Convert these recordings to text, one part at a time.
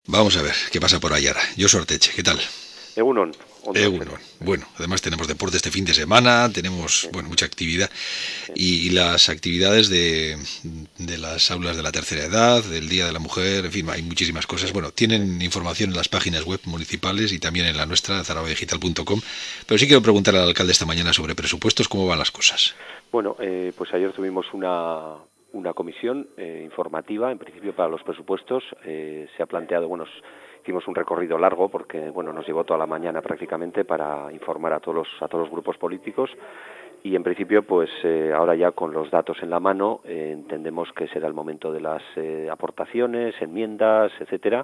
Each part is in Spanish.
Vamos a ver qué pasa por Ayara. Josu Arteche, ¿qué tal? Egunon, ondo Uno. zen. Bueno, además tenemos deporte este fin de semana, tenemos, Sí, bueno, mucha actividad sí. y las actividades de las aulas de la tercera edad, del Día de la Mujer, en fin, hay muchísimas cosas. Bueno, Sí. tienen información en las páginas web municipales y también en la nuestra, zaragodigital.com. Pero sí quiero preguntar al alcalde esta mañana sobre presupuestos, cómo van las cosas. Bueno, pues ayer tuvimos una comisión informativa, en principio para los presupuestos. Se ha planteado, bueno, hicimos un recorrido largo porque, bueno, nos llevó toda la mañana prácticamente para informar a todos los grupos políticos. Y en principio, pues ahora ya con los datos en la mano, entendemos que será el momento de las aportaciones, enmiendas, etcétera,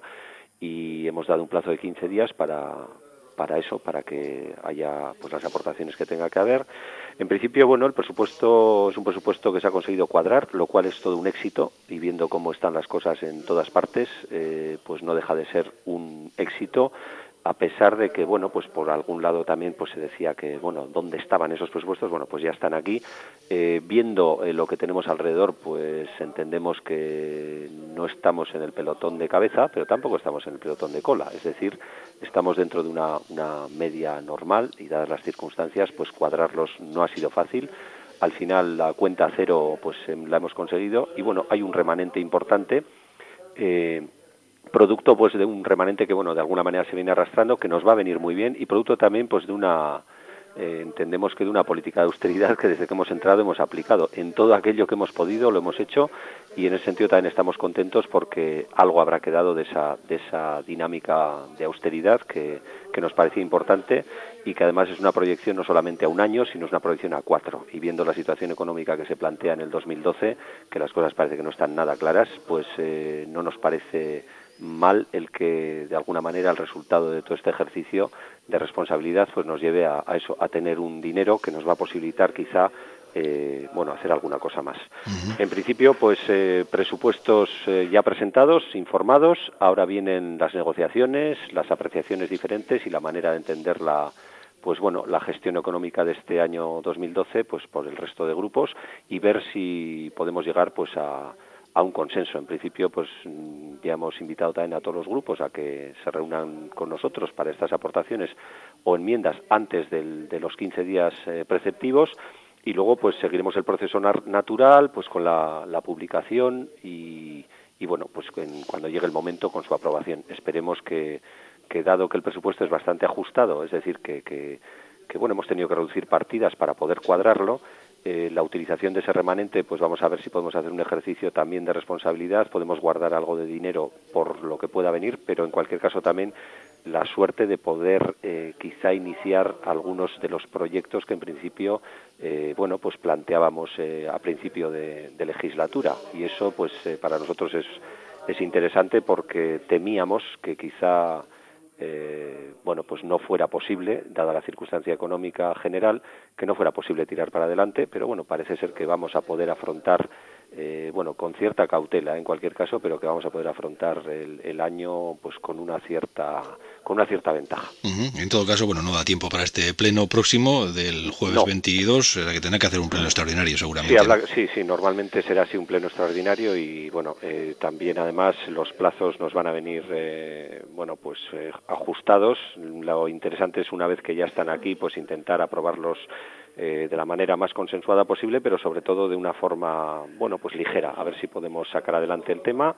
y hemos dado un plazo de 15 días para eso, para que haya pues las aportaciones que tenga que haber. En principio, bueno, el presupuesto es un presupuesto que se ha conseguido cuadrar, lo cual es todo un éxito, y viendo cómo están las cosas en todas partes, pues no deja de ser un éxito, a pesar de que, bueno, pues por algún lado también pues se decía que, bueno, ¿dónde estaban esos presupuestos? Bueno, pues ya están aquí. Viendo lo que tenemos alrededor, pues entendemos que no estamos en el pelotón de cabeza, pero tampoco estamos en el pelotón de cola. Es decir, estamos dentro de una media normal y dadas las circunstancias, pues cuadrarlos no ha sido fácil. Al final la cuenta cero pues la hemos conseguido y bueno, hay un remanente importante. Eh, Producto pues de un remanente que bueno de alguna manera se viene arrastrando, que nos va a venir muy bien, y producto también pues de una entendemos que de una política de austeridad que desde que hemos entrado hemos aplicado en todo aquello que hemos podido, lo hemos hecho, y en ese sentido también estamos contentos porque algo habrá quedado de esa dinámica de austeridad que nos parecía importante, y que además es una proyección no solamente a un año, sino es una proyección a 4, y viendo la situación económica que se plantea en el 2012, que las cosas parece que no están nada claras, pues no nos parece mal el que de alguna manera el resultado de todo este ejercicio de responsabilidad pues nos lleve a eso, a tener un dinero que nos va a posibilitar quizá bueno, hacer alguna cosa más. En principio, pues presupuestos ya presentados, informados, ahora vienen las negociaciones, las apreciaciones diferentes y la manera de entender pues bueno, la gestión económica de este año 2012 pues por el resto de grupos, y ver si podemos llegar pues a un consenso. En principio, pues ya hemos invitado también a todos los grupos a que se reúnan con nosotros para estas aportaciones o enmiendas antes de los 15 días preceptivos, y luego pues seguiremos el proceso natural pues con la publicación y bueno, pues cuando llegue el momento con su aprobación. Esperemos que dado que el presupuesto es bastante ajustado, es decir, que bueno, hemos tenido que reducir partidas para poder cuadrarlo, la utilización de ese remanente, pues vamos a ver si podemos hacer un ejercicio también de responsabilidad, podemos guardar algo de dinero por lo que pueda venir, pero en cualquier caso también la suerte de poder quizá iniciar algunos de los proyectos que en principio bueno, pues planteábamos a principio de legislatura, y eso pues para nosotros es interesante porque temíamos que quizá bueno, pues no fuera posible, dada la circunstancia económica general, que no fuera posible tirar para adelante, pero bueno, parece ser que vamos a poder afrontar, bueno, con cierta cautela en cualquier caso, pero que vamos a poder afrontar el año pues con una cierta ventaja. En todo caso, bueno, no da tiempo para este pleno próximo del jueves No, 22, la que tendrá que hacer un pleno extraordinario sí, seguramente, ¿no? sí, normalmente será así un pleno extraordinario, y bueno, también además los plazos nos van a venir, bueno, pues ajustados. Lo interesante es una vez que ya están aquí, pues intentar aprobarlos de la manera más consensuada posible, pero sobre todo de una forma, bueno, pues ligera, a ver si podemos sacar adelante el tema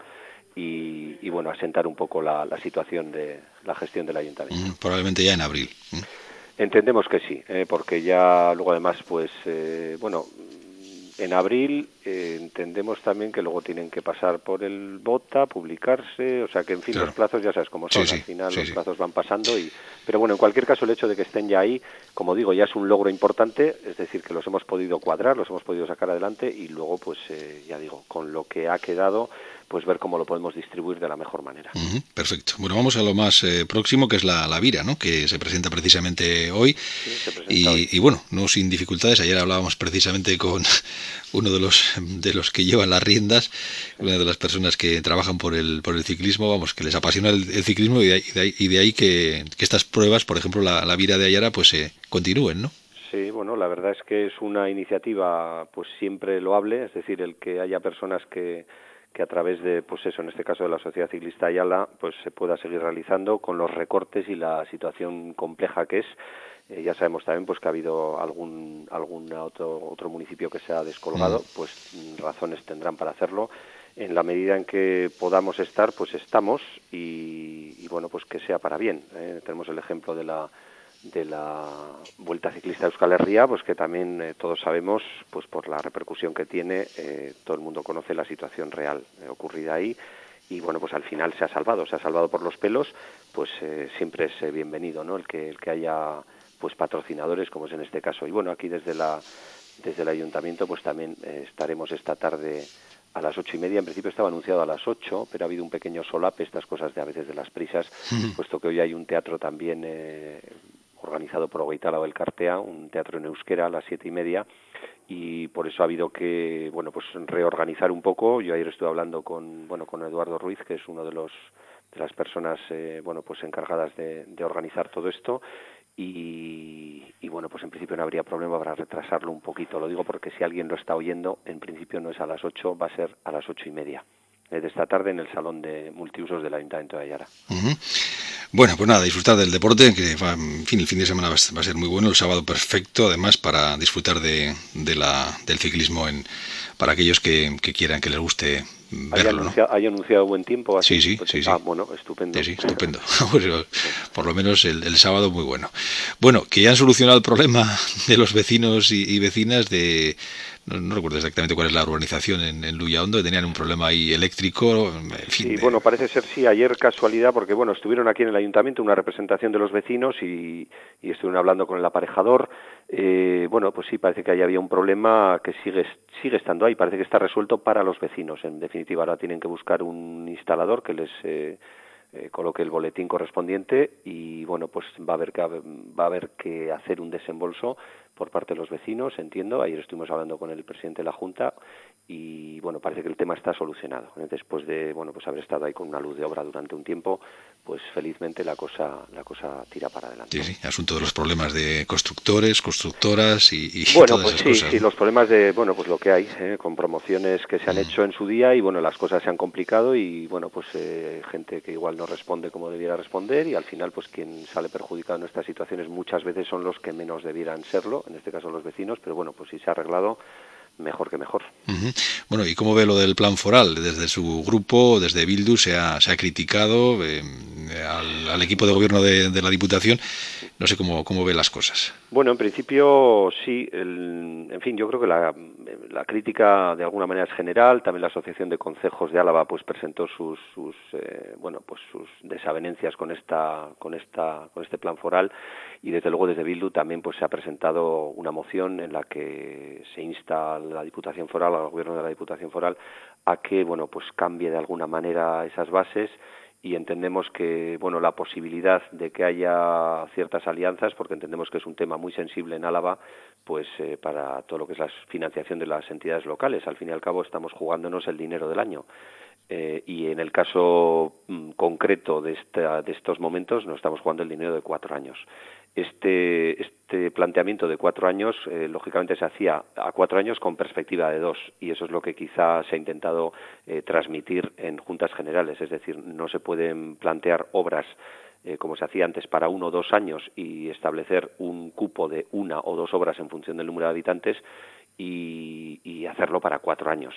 y bueno, asentar un poco la situación de la gestión del ayuntamiento. Probablemente ya en abril. Entendemos que sí, porque ya luego además, pues, bueno, en abril entendemos también que luego tienen que pasar por el BOTA, publicarse, o sea que en fin, los Claro, plazos ya sabes cómo sí, son, al sí, final sí, los sí. plazos van pasando, pero bueno, en cualquier caso el hecho de que estén ya ahí, como digo, ya es un logro importante, es decir, que los hemos podido cuadrar, los hemos podido sacar adelante, y luego pues ya digo, con lo que ha quedado, pues ver cómo lo podemos distribuir de la mejor manera. Perfecto. Bueno, vamos a lo más próximo, que es la Vira, ¿no? Que se presenta precisamente hoy. Sí, se presenta hoy. Y bueno, no sin dificultades. Ayer hablábamos precisamente con uno de los que llevan las riendas, Sí. una de las personas que trabajan por el ciclismo, vamos, que les apasiona el ciclismo, y de ahí que estas pruebas, por ejemplo, la Vira de Ayara, pues continúen, ¿no? Sí, bueno, la verdad es que es una iniciativa pues siempre loable, es decir, el que haya personas que a través de, pues eso, en este caso de la Sociedad Ciclista Ayala, pues se pueda seguir realizando con los recortes y la situación compleja que es. Ya sabemos también pues que ha habido algún otro municipio que se ha descolgado, pues razones tendrán para hacerlo. En la medida en que podamos estar, pues estamos y bueno, pues que sea para bien. Tenemos el ejemplo de la Vuelta Ciclista Euskal Herria, pues que también todos sabemos, pues por la repercusión que tiene, todo el mundo conoce la situación real ocurrida ahí. Y bueno, pues al final se ha salvado por los pelos, pues siempre es bienvenido, ¿no? El que haya pues patrocinadores, como es en este caso. Y bueno, aquí desde el ayuntamiento pues también estaremos esta tarde a las 8:30. En principio estaba anunciado a las 8, pero ha habido un pequeño solape, estas cosas de a veces de las prisas, puesto que hoy hay un teatro también organizado por Hogeitala o El Cartea, un teatro en euskera a las 7:30, y por eso ha habido que, bueno, pues reorganizar un poco. Yo ayer estuve hablando con Eduardo Ruiz, que es uno de las personas bueno, pues encargadas de organizar todo esto, y bueno, pues en principio no habría problema para retrasarlo un poquito. Lo digo porque si alguien lo está oyendo, en principio no es a las 8, va a ser a las 8:30 de esta tarde en el Salón de Multiusos del Ayuntamiento de Ayala. Bueno, pues nada, disfrutar del deporte, que en fin, el fin de semana va a ser muy bueno, el sábado perfecto, además, para disfrutar del ciclismo para aquellos que quieran, que les guste verlo, ¿no? ¿Hay anunciado buen tiempo así? Sí. Bueno, estupendo. Sí, estupendo. Por lo menos el sábado muy bueno. Bueno, que ya han solucionado el problema de los vecinos y vecinas de... No recuerdo exactamente cuál es la urbanización en Luyaondo, tenían un problema ahí eléctrico, en fin. Sí, bueno, parece ser sí, ayer casualidad, porque bueno, estuvieron aquí en el ayuntamiento una representación de los vecinos y estuvieron hablando con el aparejador. Bueno, pues sí, parece que ahí había un problema que sigue estando ahí, parece que está resuelto para los vecinos. En definitiva, ahora tienen que buscar un instalador que les coloque el boletín correspondiente y bueno, pues va a haber que hacer un desembolso por parte de los vecinos, entiendo. Ayer estuvimos hablando con el presidente de la Junta y bueno, parece que el tema está solucionado. Después de bueno, pues haber estado ahí con una luz de obra durante un tiempo, pues felizmente la cosa tira para adelante. Sí, asunto de los problemas de constructores, constructoras y bueno, todas pues esas sí, cosas, sí, ¿no? los problemas de, bueno, pues lo que hay, con promociones que se han hecho en su día y bueno, las cosas se han complicado y bueno, pues gente que igual no responde como debiera responder y al final pues quien sale perjudicado en estas situaciones muchas veces son los que menos debieran serlo, en este caso los vecinos, pero bueno, pues si se ha arreglado, mejor que mejor. Bueno, ¿y cómo ve lo del plan foral? Desde su grupo, desde Bildu, se ha criticado al equipo de gobierno de la Diputación. No sé cómo ve las cosas. Bueno, en principio sí. En fin, yo creo que la crítica de alguna manera es general. También la Asociación de Concejos de Álava pues presentó sus desavenencias con este plan foral y desde luego desde Bildu también pues se ha presentado una moción en la que se insta a la Diputación Foral, al gobierno de la Diputación Foral, a que bueno pues cambie de alguna manera esas bases. Y entendemos que bueno la posibilidad de que haya ciertas alianzas, porque entendemos que es un tema muy sensible en Álava, pues para todo lo que es la financiación de las entidades locales. Al fin y al cabo estamos jugándonos el dinero del año. Y en el caso concreto de estos momentos nos estamos jugando el dinero de 4 años. Este planteamiento de 4 años, lógicamente se hacía a 4 años con perspectiva de 2, y eso es lo que quizá se ha intentado transmitir en juntas generales, es decir, no se pueden plantear obras como se hacía antes para 1 o 2 años y establecer un cupo de 1 o 2 obras en función del número de habitantes y hacerlo para 4 años.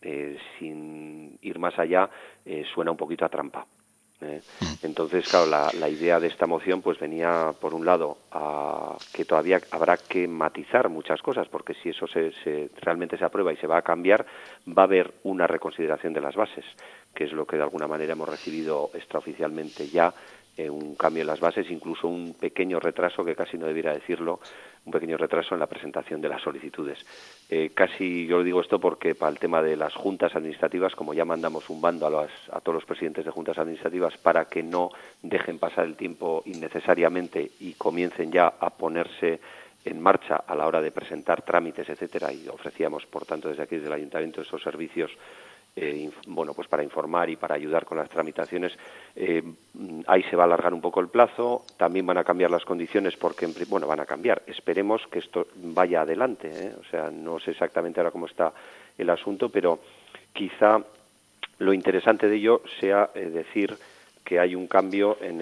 Sin ir más allá, suena un poquito a trampa. Entonces, claro, la idea de esta moción pues venía, por un lado, a que todavía habrá que matizar muchas cosas, porque si eso realmente se aprueba y se va a cambiar, va a haber una reconsideración de las bases, que es lo que de alguna manera hemos recibido extraoficialmente ya, un cambio en las bases, incluso un pequeño retraso, que casi no debiera decirlo, un pequeño retraso en la presentación de las solicitudes. Casi yo digo esto porque para el tema de las juntas administrativas, como ya mandamos un bando a todos los presidentes de juntas administrativas para que no dejen pasar el tiempo innecesariamente y comiencen ya a ponerse en marcha a la hora de presentar trámites, etcétera, y ofrecíamos, por tanto, desde aquí, desde el Ayuntamiento, esos servicios bueno, pues para informar y para ayudar con las tramitaciones. Ahí se va a alargar un poco el plazo, también van a cambiar las condiciones porque, bueno, van a cambiar. Esperemos que esto vaya adelante, o sea, no sé exactamente ahora cómo está el asunto, pero quizá Lo interesante de ello sea decir que hay un cambio en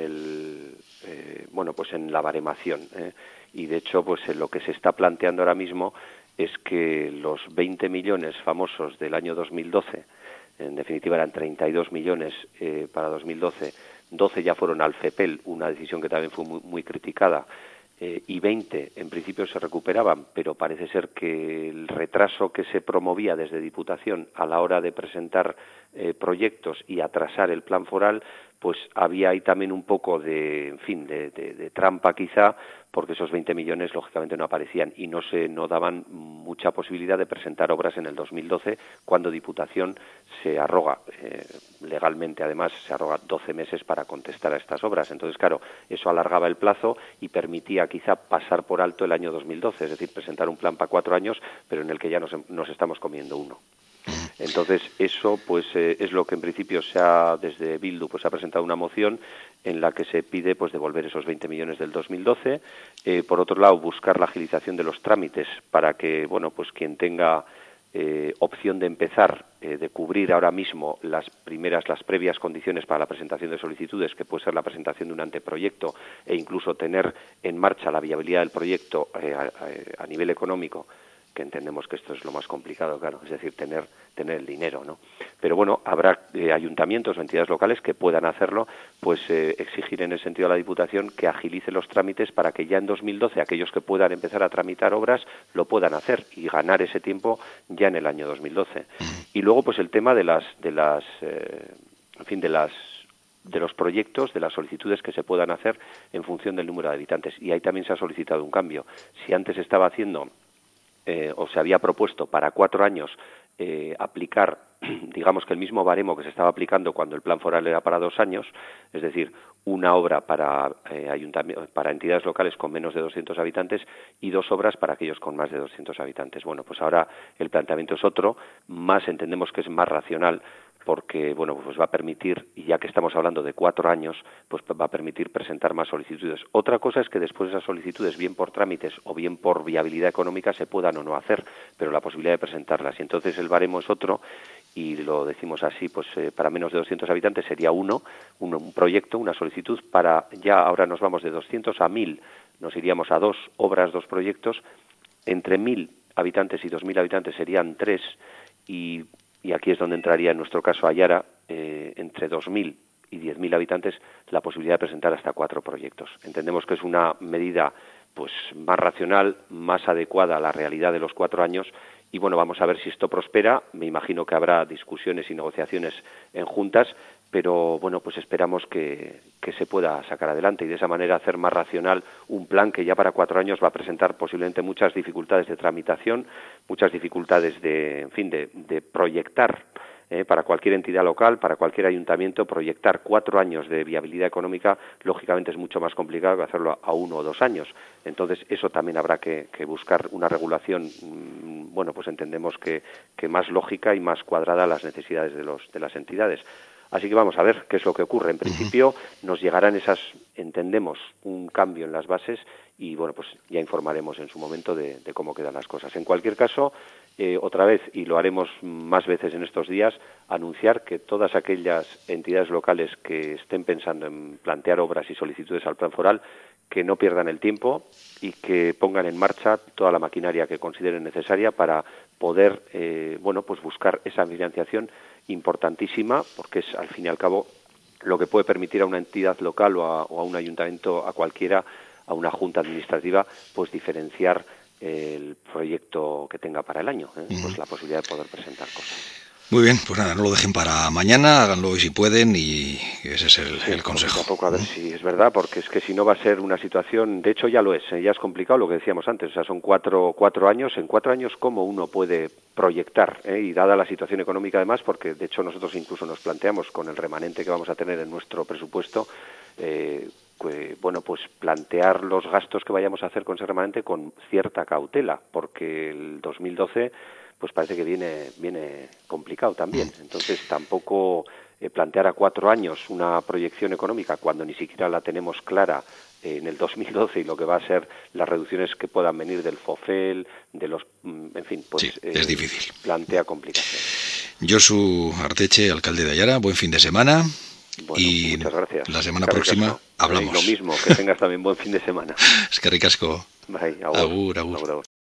en la baremación, y de hecho pues lo que se está planteando ahora mismo es que los 20 millones famosos del año 2012, en definitiva eran 32 millones para 2012, 12 ya fueron al FEPEL, una decisión que también fue muy criticada, y 20 en principio se recuperaban, pero parece ser que el retraso que se promovía desde Diputación a la hora de presentar proyectos y atrasar el plan foral, pues había ahí también un poco de trampa quizá, porque esos 20 millones lógicamente no aparecían y no daban mucha posibilidad de presentar obras en el 2012, cuando Diputación se arroga, legalmente además, se arroga 12 meses para contestar a estas obras. Entonces, claro, eso alargaba el plazo y permitía quizá pasar por alto el año 2012, es decir, presentar un plan para 4 años, pero en el que ya nos estamos comiendo uno. Entonces, eso pues es lo que en principio desde Bildu pues ha presentado una moción en la que se pide pues devolver esos 20 millones del 2012. Por otro lado, buscar la agilización de los trámites para que, pues quien tenga opción de empezar, de cubrir ahora mismo las previas condiciones para la presentación de solicitudes, que puede ser la presentación de un anteproyecto e incluso tener en marcha la viabilidad del proyecto a nivel económico, que entendemos que esto es lo más complicado, claro, es decir, tener el dinero, ¿no? Pero bueno, habrá ayuntamientos o entidades locales que puedan hacerlo, pues exigir en ese sentido a la Diputación que agilice los trámites para que ya en 2012 aquellos que puedan empezar a tramitar obras lo puedan hacer y ganar ese tiempo ya en el año 2012. Y luego, pues el tema de los proyectos, de las solicitudes que se puedan hacer en función del número de habitantes. Y ahí también se ha solicitado un cambio. Si antes estaba haciendo o se había propuesto para 4 años aplicar, digamos que el mismo baremo que se estaba aplicando cuando el plan foral era para 2 años, es decir, una obra para entidades locales con menos de 200 habitantes y 2 obras para aquellos con más de 200 habitantes. Bueno, pues ahora el planteamiento es otro, entendemos que es más racional, porque pues va a permitir, y ya que estamos hablando de 4 años, pues va a permitir presentar más solicitudes. Otra cosa es que después de esas solicitudes, bien por trámites o bien por viabilidad económica, se puedan o no hacer, pero la posibilidad de presentarlas. Y entonces el baremo es otro, y lo decimos así, pues para menos de 200 habitantes sería un proyecto, una solicitud. Ahora nos vamos de 200 a 1.000, nos iríamos a 2 obras, 2 proyectos. Entre 1.000 habitantes y 2.000 habitantes serían 3, y aquí es donde entraría en nuestro caso Ayara, entre 2.000 y 10.000 habitantes, la posibilidad de presentar hasta 4 proyectos. Entendemos que es una medida pues más racional, más adecuada a la realidad de los 4 años, y vamos a ver si esto prospera. Me imagino que habrá discusiones y negociaciones en juntas, pero pues esperamos que se pueda sacar adelante y de esa manera hacer más racional un plan que ya para 4 años va a presentar posiblemente muchas dificultades de tramitación, muchas dificultades de proyectar. Para cualquier entidad local, para cualquier ayuntamiento, proyectar 4 años de viabilidad económica, lógicamente es mucho más complicado que hacerlo a 1 o 2 años. Entonces, eso también habrá que buscar una regulación, pues entendemos que más lógica y más cuadrada a las necesidades de las entidades. Así que vamos a ver qué es lo que ocurre. En principio nos llegarán entendemos, un cambio en las bases y pues ya informaremos en su momento de cómo quedan las cosas. En cualquier caso, otra vez, y lo haremos más veces en estos días, anunciar que todas aquellas entidades locales que estén pensando en plantear obras y solicitudes al plan foral, que no pierdan el tiempo y que pongan en marcha toda la maquinaria que consideren necesaria para poder pues buscar esa financiación importantísima, porque es al fin y al cabo lo que puede permitir a una entidad local o a un ayuntamiento, a cualquiera, a una junta administrativa, pues diferenciar el proyecto que tenga para el año, pues la posibilidad de poder presentar cosas. Muy bien, pues nada, no lo dejen para mañana, háganlo hoy si pueden y ese es el consejo. Tampoco a ver si es verdad, porque es que si no va a ser una situación, de hecho ya lo es, ya es complicado lo que decíamos antes, o sea, son cuatro años, en 4 años cómo uno puede proyectar, y dada la situación económica además, porque de hecho nosotros incluso nos planteamos con el remanente que vamos a tener en nuestro presupuesto, pues plantear los gastos que vayamos a hacer con ese remanente con cierta cautela, porque el 2012 pues parece que viene complicado también. Entonces tampoco plantear a 4 años una proyección económica cuando ni siquiera la tenemos clara en el 2012 y lo que va a ser las reducciones que puedan venir del FOFEL, de los, en fin, pues sí, es difícil. Plantea complicaciones. Josu Arteche, alcalde de Aiara, buen fin de semana. Bueno, Y muchas gracias. la semana próxima hablamos. Lo mismo, que tengas también buen fin de semana. Eskerrik asko. Bye, Agur, agur. agur.